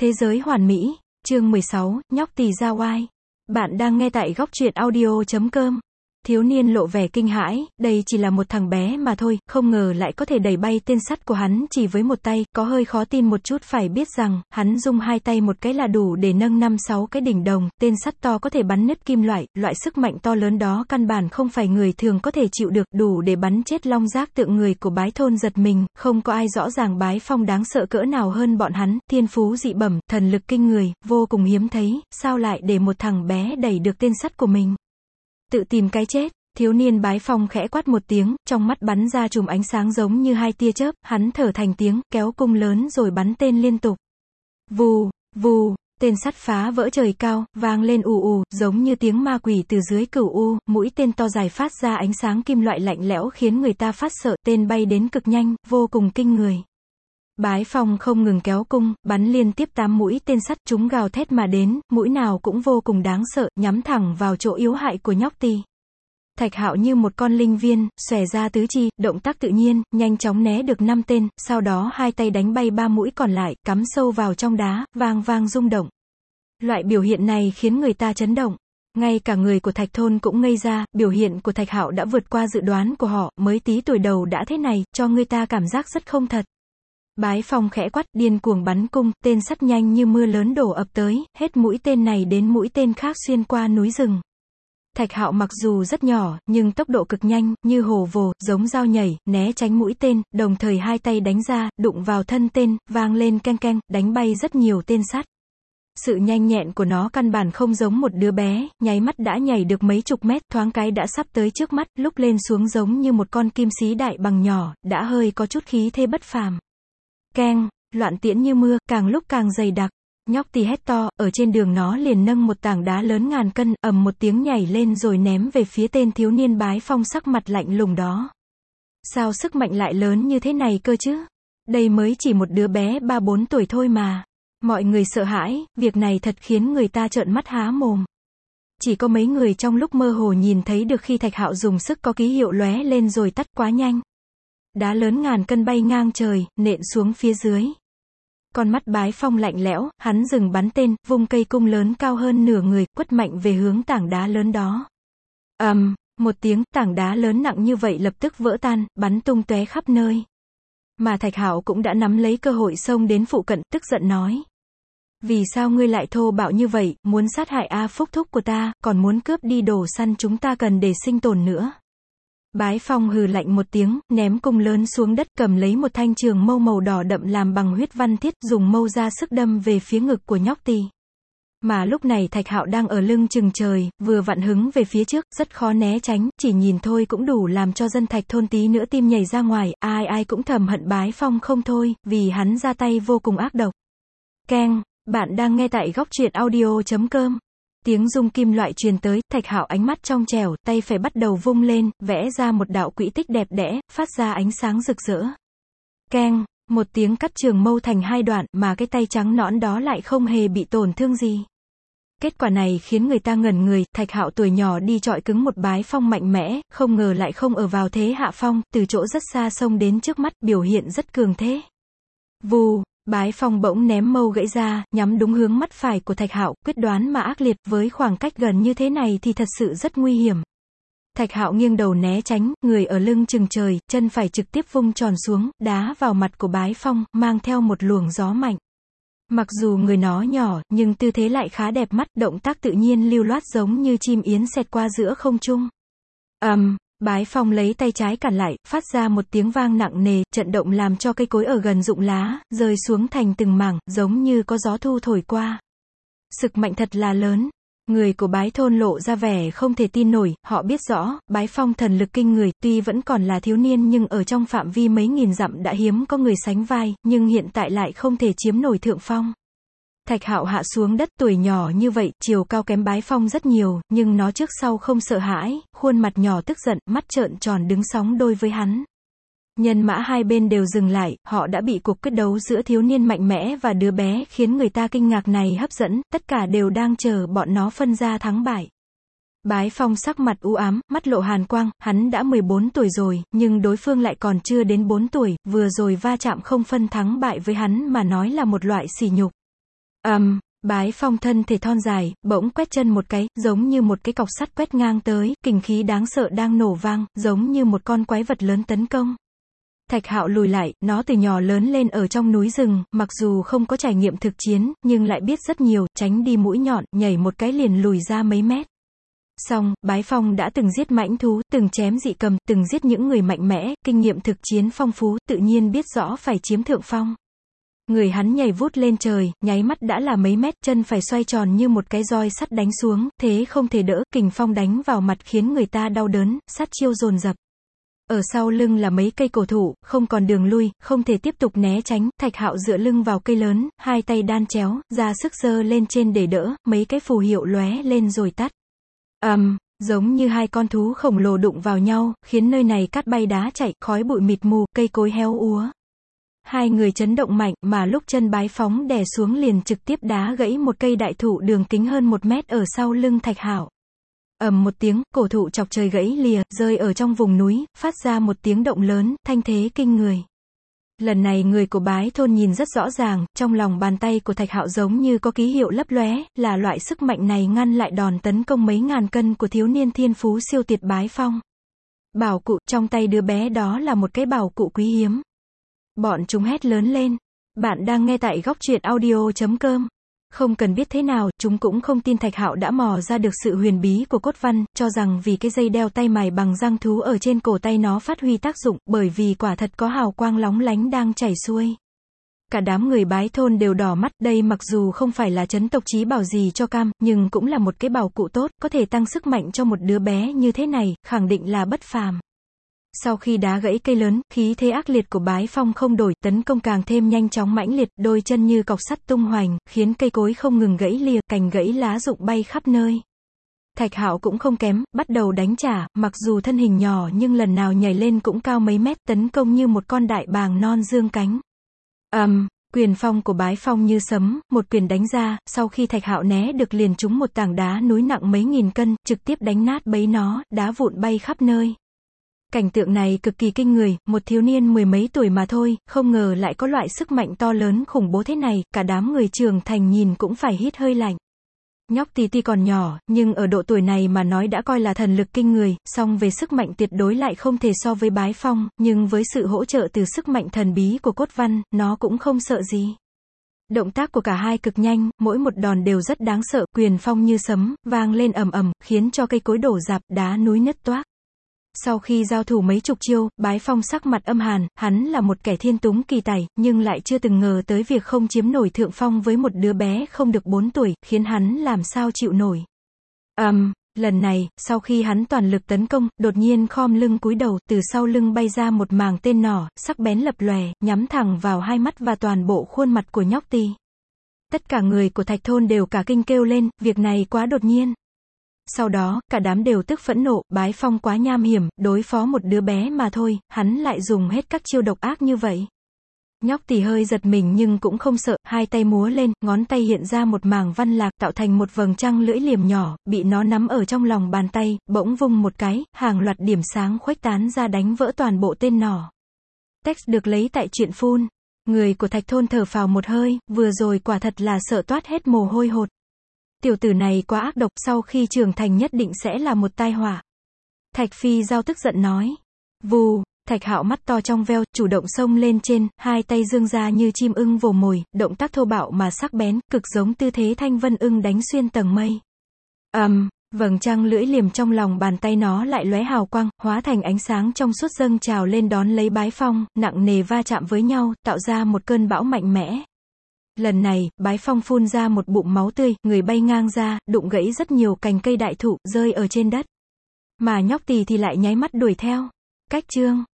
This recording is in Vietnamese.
Thế giới hoàn mỹ, chương 16, nhóc tỳ ra oai. Bạn đang nghe tại góc truyện audio.com. Thiếu niên lộ vẻ kinh hãi, đây chỉ là một thằng bé mà thôi, không ngờ lại có thể đẩy bay tên sắt của hắn chỉ với một tay, có hơi khó tin một chút. Phải biết rằng, hắn dùng hai tay một cái là đủ để nâng 5-6 cái đỉnh đồng, tên sắt to có thể bắn nứt kim loại, loại sức mạnh to lớn đó căn bản không phải người thường có thể chịu được, đủ để bắn chết long giác tượng người của Bái thôn giật mình, không có ai rõ ràng Bái Phong đáng sợ cỡ nào hơn bọn hắn, thiên phú dị bẩm, thần lực kinh người, vô cùng hiếm thấy, sao lại để một thằng bé đẩy được tên sắt của mình. Tự tìm cái chết, thiếu niên Bái Phong khẽ quát một tiếng, trong mắt bắn ra chùm ánh sáng giống như hai tia chớp, hắn thở thành tiếng, kéo cung lớn rồi bắn tên liên tục. Vù, vù, tên sắt phá vỡ trời cao, vang lên ù ù, giống như tiếng ma quỷ từ dưới cửu u, mũi tên to dài phát ra ánh sáng kim loại lạnh lẽo khiến người ta phát sợ, tên bay đến cực nhanh, vô cùng kinh người. Bái Phong không ngừng kéo cung, bắn liên tiếp 8 mũi tên sắt, chúng gào thét mà đến, mũi nào cũng vô cùng đáng sợ, nhắm thẳng vào chỗ yếu hại của nhóc tỳ. Thạch Hạo như một con linh viên, xòe ra tứ chi, động tác tự nhiên, nhanh chóng né được 5 tên, sau đó hai tay đánh bay 3 mũi còn lại, cắm sâu vào trong đá, vang vang rung động. Loại biểu hiện này khiến người ta chấn động. Ngay cả người của Thạch thôn cũng ngây ra, biểu hiện của Thạch Hạo đã vượt qua dự đoán của họ, mới tí tuổi đầu đã thế này, cho người ta cảm giác rất không thật. Bái Phong khẽ quát, điên cuồng bắn cung, tên sắt nhanh như mưa lớn đổ ập tới, hết mũi tên này đến mũi tên khác xuyên qua núi rừng. Thạch Hạo mặc dù rất nhỏ, nhưng tốc độ cực nhanh, như hổ vồ, giống dao nhảy, né tránh mũi tên, đồng thời hai tay đánh ra, đụng vào thân tên, vang lên keng keng, đánh bay rất nhiều tên sắt. Sự nhanh nhẹn của nó căn bản không giống một đứa bé, nháy mắt đã nhảy được mấy chục mét, thoáng cái đã sắp tới trước mắt, lúc lên xuống giống như một con kim sĩ đại bằng nhỏ, đã hơi có chút khí thế bất phàm. Keng, loạn tiễn như mưa, càng lúc càng dày đặc. Nhóc tỳ hét to, ở trên đường nó liền nâng một tảng đá lớn ngàn cân, ầm một tiếng nhảy lên rồi ném về phía tên thiếu niên Bái Phong sắc mặt lạnh lùng đó. Sao sức mạnh lại lớn như thế này cơ chứ? Đây mới chỉ một đứa bé 3-4 tuổi thôi mà. Mọi người sợ hãi, việc này thật khiến người ta trợn mắt há mồm. Chỉ có mấy người trong lúc mơ hồ nhìn thấy được khi Thạch Hạo dùng sức có ký hiệu lóe lên rồi tắt quá nhanh. Đá lớn ngàn cân bay ngang trời, nện xuống phía dưới. Con mắt Bái Phong lạnh lẽo, hắn dừng bắn tên, vung cây cung lớn cao hơn nửa người, quất mạnh về hướng tảng đá lớn đó. Một tiếng, tảng đá lớn nặng như vậy lập tức vỡ tan, bắn tung tóe khắp nơi. Mà Thạch Hạo cũng đã nắm lấy cơ hội xông đến phụ cận, tức giận nói. Vì sao ngươi lại thô bạo như vậy, muốn sát hại A Phúc thúc của ta, còn muốn cướp đi đồ săn chúng ta cần để sinh tồn nữa. Bái Phong hừ lạnh một tiếng, ném cung lớn xuống đất, cầm lấy một thanh trường mâu màu đỏ đậm làm bằng huyết văn thiết, dùng mâu ra sức đâm về phía ngực của nhóc tỳ. Mà lúc này Thạch Hạo đang ở lưng chừng trời, vừa vặn hứng về phía trước, rất khó né tránh, chỉ nhìn thôi cũng đủ làm cho dân Thạch thôn tí nữa tim nhảy ra ngoài, ai ai cũng thầm hận Bái Phong không thôi, vì hắn ra tay vô cùng ác độc. Keng, bạn đang nghe tại góc truyện audio.com. Tiếng rung kim loại truyền tới, Thạch Hạo ánh mắt trong trẻo, tay phải bắt đầu vung lên, vẽ ra một đạo quỹ tích đẹp đẽ, phát ra ánh sáng rực rỡ. Keng, một tiếng cắt trường mâu thành hai đoạn, mà cái tay trắng nõn đó lại không hề bị tổn thương gì. Kết quả này khiến người ta ngẩn người, Thạch Hạo tuổi nhỏ đi chọi cứng một Bái Phong mạnh mẽ, không ngờ lại không ở vào thế hạ phong, từ chỗ rất xa xông đến trước mắt, biểu hiện rất cường thế. Vù. Bái Phong bỗng ném mâu gãy ra, nhắm đúng hướng mắt phải của Thạch Hạo, quyết đoán mà ác liệt, với khoảng cách gần như thế này thì thật sự rất nguy hiểm. Thạch Hạo nghiêng đầu né tránh, người ở lưng chừng trời, chân phải trực tiếp vung tròn xuống, đá vào mặt của Bái Phong, mang theo một luồng gió mạnh. Mặc dù người nó nhỏ, nhưng tư thế lại khá đẹp mắt, động tác tự nhiên lưu loát giống như chim yến xẹt qua giữa không trung. Bái Phong lấy tay trái cản lại, phát ra một tiếng vang nặng nề, trận động làm cho cây cối ở gần rụng lá, rơi xuống thành từng mảng, giống như có gió thu thổi qua. Sức mạnh thật là lớn. Người của Bái thôn lộ ra vẻ không thể tin nổi, họ biết rõ, Bái Phong thần lực kinh người, tuy vẫn còn là thiếu niên nhưng ở trong phạm vi mấy nghìn dặm đã hiếm có người sánh vai, nhưng hiện tại lại không thể chiếm nổi thượng phong. Thạch Hạo hạ xuống đất, tuổi nhỏ như vậy, chiều cao kém Bái Phong rất nhiều, nhưng nó trước sau không sợ hãi, khuôn mặt nhỏ tức giận, mắt trợn tròn đứng sóng đôi với hắn. Nhân mã hai bên đều dừng lại, họ đã bị cuộc quyết đấu giữa thiếu niên mạnh mẽ và đứa bé khiến người ta kinh ngạc này hấp dẫn, tất cả đều đang chờ bọn nó phân ra thắng bại. Bái Phong sắc mặt u ám, mắt lộ hàn quang, hắn đã 14 tuổi rồi, nhưng đối phương lại còn chưa đến 4 tuổi, vừa rồi va chạm không phân thắng bại với hắn mà nói là một loại sỉ nhục. Bái Phong thân thể thon dài, bỗng quét chân một cái, giống như một cái cọc sắt quét ngang tới, kình khí đáng sợ đang nổ vang, giống như một con quái vật lớn tấn công. Thạch Hạo lùi lại, nó từ nhỏ lớn lên ở trong núi rừng, mặc dù không có trải nghiệm thực chiến, nhưng lại biết rất nhiều, tránh đi mũi nhọn, nhảy một cái liền lùi ra mấy mét. Xong, Bái Phong đã từng giết mãnh thú, từng chém dị cầm, từng giết những người mạnh mẽ, kinh nghiệm thực chiến phong phú, tự nhiên biết rõ phải chiếm thượng phong. Người hắn nhảy vút lên trời, nháy mắt đã là mấy mét, chân phải xoay tròn như một cái roi sắt đánh xuống, thế không thể đỡ, kình phong đánh vào mặt khiến người ta đau đớn, sát chiêu dồn dập. Ở sau lưng là mấy cây cổ thụ, không còn đường lui, không thể tiếp tục né tránh, Thạch Hạo dựa lưng vào cây lớn, hai tay đan chéo, ra sức giơ lên trên để đỡ, mấy cái phù hiệu lóe lên rồi tắt. Giống như hai con thú khổng lồ đụng vào nhau, khiến nơi này cát bay đá chạy, khói bụi mịt mù, cây cối héo úa. Hai người chấn động mạnh, mà lúc chân Bái Phong đè xuống liền trực tiếp đá gãy một cây đại thụ đường kính hơn 1 mét ở sau lưng Thạch Hạo. Ầm một tiếng, cổ thụ chọc trời gãy lìa, rơi ở trong vùng núi, phát ra một tiếng động lớn, thanh thế kinh người. Lần này người của Bái thôn nhìn rất rõ ràng, trong lòng bàn tay của Thạch Hạo giống như có ký hiệu lấp lóe, là loại sức mạnh này ngăn lại đòn tấn công mấy ngàn cân của thiếu niên thiên phú siêu tuyệt Bái Phong. Bảo cụ, trong tay đứa bé đó là một cái bảo cụ quý hiếm. Bọn chúng hét lớn lên. Bạn đang nghe tại góc truyện audio.com. Không cần biết thế nào, chúng cũng không tin Thạch Hạo đã mò ra được sự huyền bí của cốt văn, cho rằng vì cái dây đeo tay mài bằng răng thú ở trên cổ tay nó phát huy tác dụng, bởi vì quả thật có hào quang lóng lánh đang chảy xuôi. Cả đám người Bái thôn đều đỏ mắt, đây mặc dù không phải là trấn tộc chí bảo gì cho cam, nhưng cũng là một cái bảo cụ tốt, có thể tăng sức mạnh cho một đứa bé như thế này, khẳng định là bất phàm. Sau khi đá gãy cây lớn, khí thế ác liệt của Bái Phong không đổi, tấn công càng thêm nhanh chóng mãnh liệt, đôi chân như cọc sắt tung hoành, khiến cây cối không ngừng gãy lìa, cành gãy lá rụng bay khắp nơi. Thạch Hạo cũng không kém, bắt đầu đánh trả, mặc dù thân hình nhỏ nhưng lần nào nhảy lên cũng cao mấy mét, tấn công như một con đại bàng non dương cánh. Quyền phong của Bái Phong như sấm, một quyền đánh ra, sau khi Thạch Hạo né được liền trúng một tảng đá núi nặng mấy nghìn cân, trực tiếp đánh nát bấy nó, đá vụn bay khắp nơi. Cảnh tượng này cực kỳ kinh người, một thiếu niên 10 mấy tuổi mà thôi, không ngờ lại có loại sức mạnh to lớn khủng bố thế này, cả đám người trưởng thành nhìn cũng phải hít hơi lạnh. Nhóc tí ti còn nhỏ, nhưng ở độ tuổi này mà nói đã coi là thần lực kinh người, song về sức mạnh tuyệt đối lại không thể so với Bái Phong, nhưng với sự hỗ trợ từ sức mạnh thần bí của cốt văn, nó cũng không sợ gì. Động tác của cả hai cực nhanh, mỗi một đòn đều rất đáng sợ, quyền phong như sấm, vang lên ầm ầm, khiến cho cây cối đổ rạp, đá núi nứt toác. Sau khi giao thủ mấy chục chiêu, Bái Phong sắc mặt âm hàn, hắn là một kẻ thiên túng kỳ tài, nhưng lại chưa từng ngờ tới việc không chiếm nổi thượng phong với một đứa bé không được 4 tuổi, khiến hắn làm sao chịu nổi. Lần này, sau khi hắn toàn lực tấn công, đột nhiên khom lưng cúi đầu, từ sau lưng bay ra một màng tên nỏ, sắc bén lập lòe, nhắm thẳng vào hai mắt và toàn bộ khuôn mặt của nhóc tì. Tất cả người của Thạch thôn đều cả kinh kêu lên, việc này quá đột nhiên. Sau đó, cả đám đều tức phẫn nộ, Bái Phong quá nham hiểm, đối phó một đứa bé mà thôi, hắn lại dùng hết các chiêu độc ác như vậy. Nhóc tì hơi giật mình nhưng cũng không sợ, hai tay múa lên, ngón tay hiện ra một mảng văn lạc tạo thành một vầng trăng lưỡi liềm nhỏ, bị nó nắm ở trong lòng bàn tay, bỗng vung một cái, hàng loạt điểm sáng khuếch tán ra đánh vỡ toàn bộ tên nỏ. Text được lấy tại truyện phun. Người của Thạch thôn thở phào một hơi, vừa rồi quả thật là sợ toát hết mồ hôi hột. Tiểu tử này quá ác độc, sau khi trưởng thành nhất định sẽ là một tai họa. Thạch Phi Giao tức giận nói. Vù, Thạch Hạo mắt to trong veo, chủ động xông lên trên, hai tay dương ra như chim ưng vồ mồi, động tác thô bạo mà sắc bén, cực giống tư thế thanh vân ưng đánh xuyên tầng mây. Vầng trăng lưỡi liềm trong lòng bàn tay nó lại lóe hào quang, hóa thành ánh sáng trong suốt dâng trào lên đón lấy Bái Phong, nặng nề va chạm với nhau, tạo ra một cơn bão mạnh mẽ. Lần này, Bái Phong phun ra một bụng máu tươi, người bay ngang ra, đụng gãy rất nhiều cành cây đại thụ, rơi ở trên đất. Mà nhóc tì thì lại nháy mắt đuổi theo. Cách chương